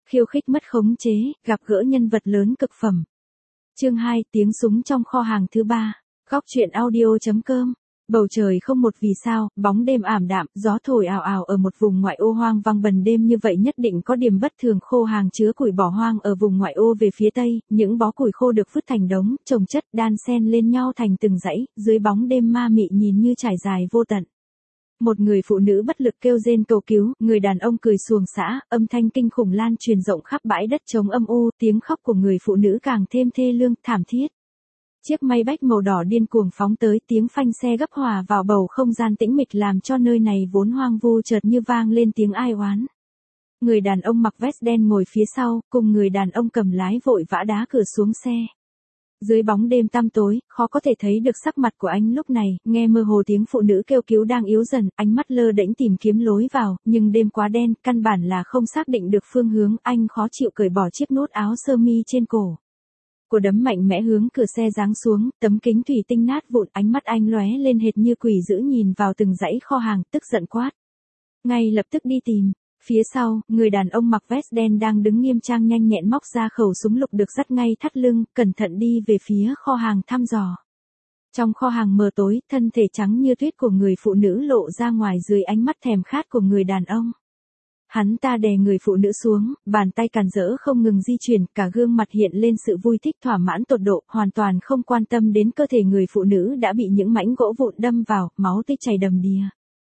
khiêu khích mất khống chế, gặp gỡ nhân vật lớn cực phẩm. Chương 2, tiếng súng trong kho hàng thứ 3. Góc truyện audio.com. Bầu trời không một vì sao, bóng đêm ảm đạm, gió thổi ào ào ở một vùng ngoại ô hoang vắng bần đêm như vậy nhất định có điểm bất thường. Khô hàng chứa củi bỏ hoang ở vùng ngoại ô về phía tây, những bó củi khô được vứt thành đống, chồng chất đan xen lên nhau thành từng dãy, dưới bóng đêm ma mị nhìn như trải dài vô tận. Một người phụ nữ bất lực kêu rên cầu cứu, người đàn ông cười xuồng xã, âm thanh kinh khủng lan truyền rộng khắp bãi đất trống âm u, tiếng khóc của người phụ nữ càng thêm thê lương, thảm thiết. Chiếc may bách màu đỏ điên cuồng phóng tới, tiếng phanh xe gấp hòa vào bầu không gian tĩnh mịch làm cho nơi này vốn hoang vu chợt như vang lên tiếng ai oán. Người đàn ông mặc vest đen ngồi phía sau, cùng người đàn ông cầm lái vội vã đá cửa xuống xe. Dưới bóng đêm tăm tối, khó có thể thấy được sắc mặt của anh lúc này, nghe mơ hồ tiếng phụ nữ kêu cứu đang yếu dần, ánh mắt lơ đễnh tìm kiếm lối vào, nhưng đêm quá đen, căn bản là không xác định được phương hướng, anh khó chịu cởi bỏ chiếc nút áo sơ mi trên cổ. Cô đấm mạnh mẽ hướng cửa xe giáng xuống, tấm kính thủy tinh nát vụn, ánh mắt anh lóe lên hệt như quỷ dữ nhìn vào từng dãy kho hàng, tức giận quát. Ngay lập tức đi tìm. Phía sau, người đàn ông mặc vest đen đang đứng nghiêm trang nhanh nhẹn móc ra khẩu súng lục được dắt ngay thắt lưng, cẩn thận đi về phía kho hàng thăm dò. Trong kho hàng mờ tối, thân thể trắng như tuyết của người phụ nữ lộ ra ngoài dưới ánh mắt thèm khát của người đàn ông. Hắn ta đè người phụ nữ xuống, bàn tay càn rỡ không ngừng di chuyển, cả gương mặt hiện lên sự vui thích thỏa mãn tột độ, hoàn toàn không quan tâm đến cơ thể người phụ nữ đã bị những mảnh gỗ vụn đâm vào, máu tươi chảy đầm đìa.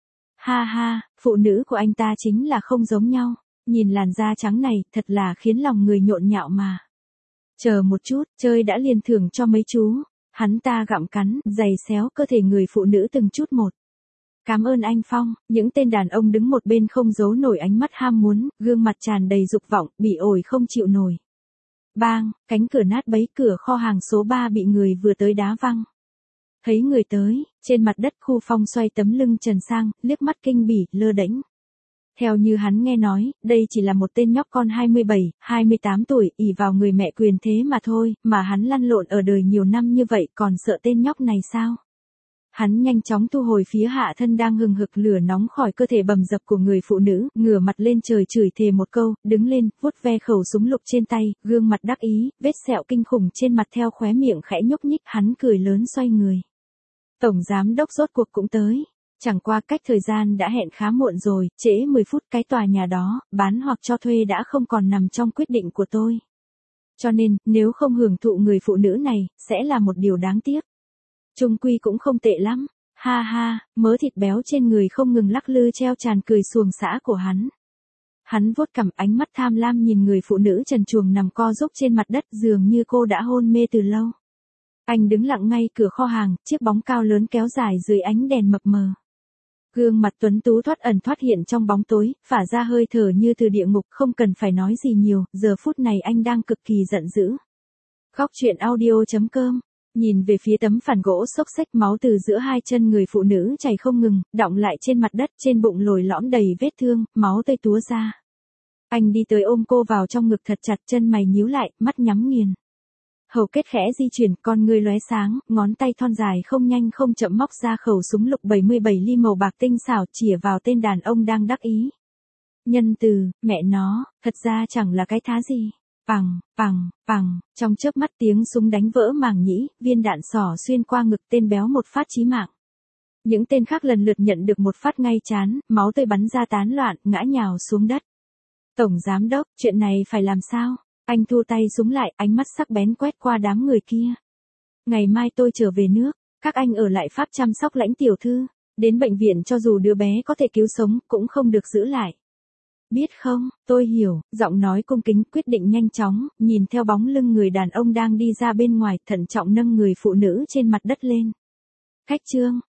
Ha ha, phụ nữ của anh ta chính là không giống nhau, nhìn làn da trắng này, thật là khiến lòng người nhộn nhạo mà. Chờ một chút, chơi đã liền thưởng cho mấy chú. Hắn ta gặm cắn, giày xéo cơ thể người phụ nữ từng chút một. Cảm ơn anh Phong, những tên đàn ông đứng một bên không giấu nổi ánh mắt ham muốn, gương mặt tràn đầy dục vọng, bị ổi không chịu nổi. Bang, cánh cửa nát bấy, cửa kho hàng số 3 bị người vừa tới đá văng. Thấy người tới, trên mặt đất Khu Phong xoay tấm lưng trần sang, liếc mắt kinh bỉ, lơ đễnh. Theo như hắn nghe nói, đây chỉ là một tên nhóc con 27, 28 tuổi, ỷ vào người mẹ quyền thế mà thôi, mà hắn lăn lộn ở đời nhiều năm như vậy còn sợ tên nhóc này sao? Hắn nhanh chóng thu hồi phía hạ thân đang hừng hực lửa nóng khỏi cơ thể bầm dập của người phụ nữ, ngửa mặt lên trời chửi thề một câu, đứng lên, vuốt ve khẩu súng lục trên tay, gương mặt đắc ý, vết sẹo kinh khủng trên mặt theo khóe miệng khẽ nhúc nhích, hắn cười lớn xoay người. Tổng giám đốc rốt cuộc cũng tới. Chẳng qua cách thời gian đã hẹn khá muộn rồi, trễ 10 phút cái tòa nhà đó, bán hoặc cho thuê đã không còn nằm trong quyết định của tôi. Cho nên, nếu không hưởng thụ người phụ nữ này, sẽ là một điều đáng tiếc. Chung quy cũng không tệ lắm. Ha ha, mớ thịt béo trên người không ngừng lắc lư treo tràn cười xuồng xã của hắn. Hắn vuốt cằm, ánh mắt tham lam nhìn người phụ nữ trần truồng nằm co rúc trên mặt đất, dường như cô đã hôn mê từ lâu. Anh đứng lặng ngay cửa kho hàng, chiếc bóng cao lớn kéo dài dưới ánh đèn mập mờ. Gương mặt tuấn tú thoát ẩn thoát hiện trong bóng tối, phả ra hơi thở như từ địa ngục, không cần phải nói gì nhiều, giờ phút này anh đang cực kỳ giận dữ. Góc truyện audio.com. Nhìn về phía tấm phản gỗ xốc xếch, máu từ giữa hai chân người phụ nữ chảy không ngừng, đọng lại trên mặt đất, trên bụng lồi lõm đầy vết thương, máu tươi túa ra. Anh đi tới ôm cô vào trong ngực thật chặt, chân mày nhíu lại, mắt nhắm nghiền. Hầu kết khẽ di chuyển, con ngươi lóe sáng, ngón tay thon dài không nhanh không chậm móc ra khẩu súng lục 77 ly màu bạc tinh xảo, chĩa vào tên đàn ông đang đắc ý. Nhân từ, mẹ nó, thật ra chẳng là cái thá gì. Pằng, pằng, pằng, trong chớp mắt tiếng súng đánh vỡ màng nhĩ, viên đạn xỏ xuyên qua ngực tên béo một phát chí mạng. Những tên khác lần lượt nhận được một phát ngay trán, máu tươi bắn ra tán loạn, ngã nhào xuống đất. Tổng giám đốc, chuyện này phải làm sao? Anh thu tay súng lại, ánh mắt sắc bén quét qua đám người kia. Ngày mai tôi trở về nước, các anh ở lại Pháp chăm sóc Lãnh tiểu thư, đến bệnh viện cho dù đứa bé có thể cứu sống, cũng không được giữ lại. Biết không, tôi hiểu, giọng nói cung kính, quyết định nhanh chóng, nhìn theo bóng lưng người đàn ông đang đi ra bên ngoài, thận trọng nâng người phụ nữ trên mặt đất lên. Khách trương,